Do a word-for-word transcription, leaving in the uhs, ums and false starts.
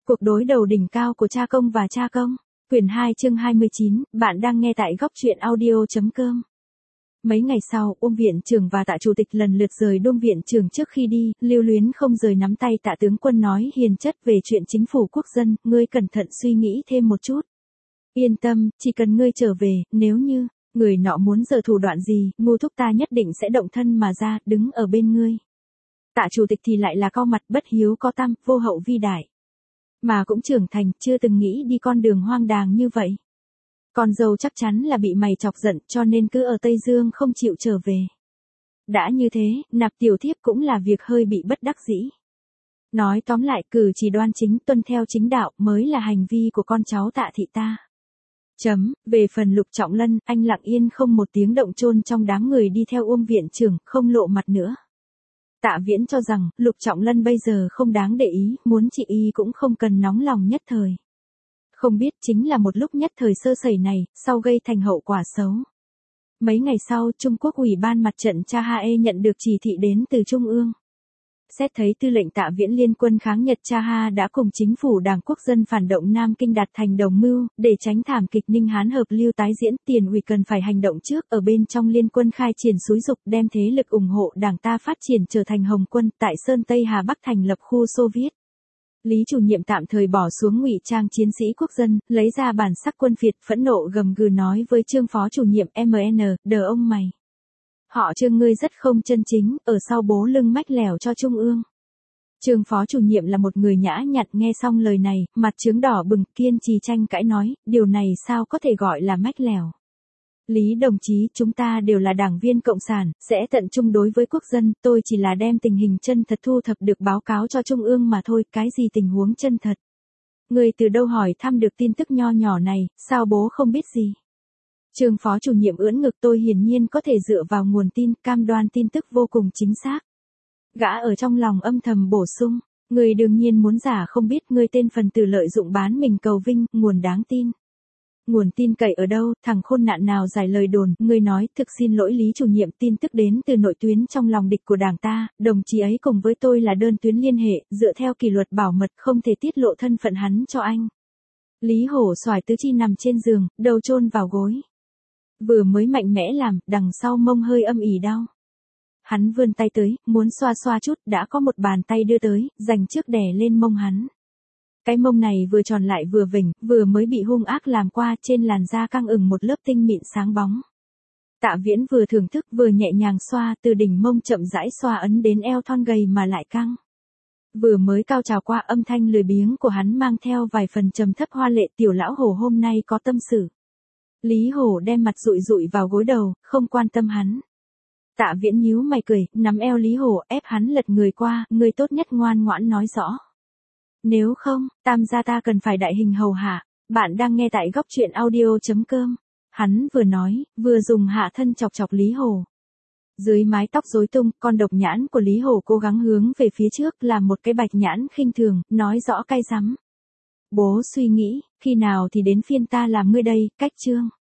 Cuộc đối đầu đỉnh cao của cha công và cha công. Quyển hai chương hai mươi chín, bạn đang nghe tại góc truyện audio.com. Mấy ngày sau, Uông viện trưởng và Tạ chủ tịch lần lượt rời Đôn viện trưởng. Trước khi đi, Lưu Luyến không rời nắm tay Tạ tướng quân nói hiền chất về chuyện chính phủ quốc dân, ngươi cẩn thận suy nghĩ thêm một chút. Yên tâm, chỉ cần ngươi trở về, nếu như người nọ muốn giở thủ đoạn gì, ngu thúc ta nhất định sẽ động thân mà ra, đứng ở bên ngươi. Tạ chủ tịch thì lại là cau mặt, bất hiếu có tăm, vô hậu vi đại. Mà cũng trưởng thành, chưa từng nghĩ đi con đường hoang đàng như vậy. Con dâu chắc chắn là bị mày chọc giận, cho nên cứ ở Tây Dương không chịu trở về. Đã như thế, nạp tiểu thiếp cũng là việc hơi bị bất đắc dĩ. Nói tóm lại, cử chỉ đoan chính, tuân theo chính đạo mới là hành vi của con cháu Tạ thị ta. Chấm, về phần Lục Trọng Lân, anh lặng yên không một tiếng động chôn trong đám người đi theo Uông viện trưởng, không lộ mặt nữa. Tạ Viễn cho rằng, Lục Trọng Lân bây giờ không đáng để ý, muốn trị y cũng không cần nóng lòng nhất thời. Không biết chính là một lúc nhất thời sơ sẩy này, sau gây thành hậu quả xấu. Mấy ngày sau, Trung Quốc Ủy ban Mặt trận Cha Ha nhận được chỉ thị đến từ Trung ương. Xét thấy tư lệnh Tạ Viễn liên quân kháng Nhật Cha Ha đã cùng chính phủ Đảng Quốc dân phản động Nam Kinh đạt thành đồng mưu, để tránh thảm kịch Ninh Hán hợp lưu tái diễn, Tiền ủy cần phải hành động trước, ở bên trong liên quân khai triển xúi dục đem thế lực ủng hộ Đảng ta phát triển trở thành Hồng quân, tại Sơn Tây Hà Bắc thành lập khu Xô Viết. Lý chủ nhiệm tạm thời bỏ xuống ngụy trang chiến sĩ quốc dân, lấy ra bản sắc quân Việt, phẫn nộ gầm gừ nói với Trương phó chủ nhiệm em en, đờ ông mày. Họ Trương ngươi rất không chân chính, ở sau bố lưng mách lẻo cho Trung ương. Trương phó chủ nhiệm là một người nhã nhặn, nghe xong lời này, mặt trướng đỏ bừng, kiên trì tranh cãi nói, điều này sao có thể gọi là mách lẻo. Lý đồng chí, chúng ta đều là đảng viên cộng sản, sẽ tận trung đối với quốc dân, tôi chỉ là đem tình hình chân thật thu thập được báo cáo cho Trung ương mà thôi, cái gì tình huống chân thật. Người từ đâu hỏi thăm được tin tức nho nhỏ này, sao bố không biết gì. Trương phó chủ nhiệm ưỡn ngực, tôi hiển nhiên có thể dựa vào nguồn tin, cam đoan tin tức vô cùng chính xác. Gã ở trong lòng âm thầm bổ sung, người đương nhiên muốn giả không biết, người tên phần tử lợi dụng bán mình cầu vinh, nguồn đáng tin. Nguồn tin cậy ở đâu, thằng khôn nạn nào giải lời đồn, người nói, thực xin lỗi Lý chủ nhiệm, tin tức đến từ nội tuyến trong lòng địch của Đảng ta, đồng chí ấy cùng với tôi là đơn tuyến liên hệ, dựa theo kỷ luật bảo mật không thể tiết lộ thân phận hắn cho anh. Lý hổ xoài tứ chi nằm trên giường, đầu chôn vào gối. Vừa mới mạnh mẽ làm, đằng sau mông hơi âm ỉ đau. Hắn vươn tay tới, muốn xoa xoa chút, đã có một bàn tay đưa tới, dành trước đè lên mông hắn. Cái mông này vừa tròn lại vừa vểnh, vừa mới bị hung ác làm qua, trên làn da căng ửng một lớp tinh mịn sáng bóng. Tạ Viễn vừa thưởng thức vừa nhẹ nhàng xoa, từ đỉnh mông chậm rãi xoa ấn đến eo thon gầy mà lại căng. Vừa mới cao trào qua, âm thanh lười biếng của hắn mang theo vài phần trầm thấp hoa lệ, tiểu lão hổ hôm nay có tâm sự. Lý hổ đem mặt dụi dụi vào gối đầu, không quan tâm hắn. Tạ Viễn nhíu mày cười, nắm eo Lý hổ ép hắn lật người qua, người tốt nhất ngoan ngoãn nói rõ. Nếu không, tam gia ta cần phải đại hình hầu hạ. Bạn đang nghe tại góc truyện audio.com. Hắn vừa nói, vừa dùng hạ thân chọc chọc Lý hổ. Dưới mái tóc rối tung, con độc nhãn của Lý hổ cố gắng hướng về phía trước, làm một cái bạch nhãn khinh thường, nói rõ cay rắm. Bố suy nghĩ, khi nào thì đến phiên ta làm ngươi đây, cách trương.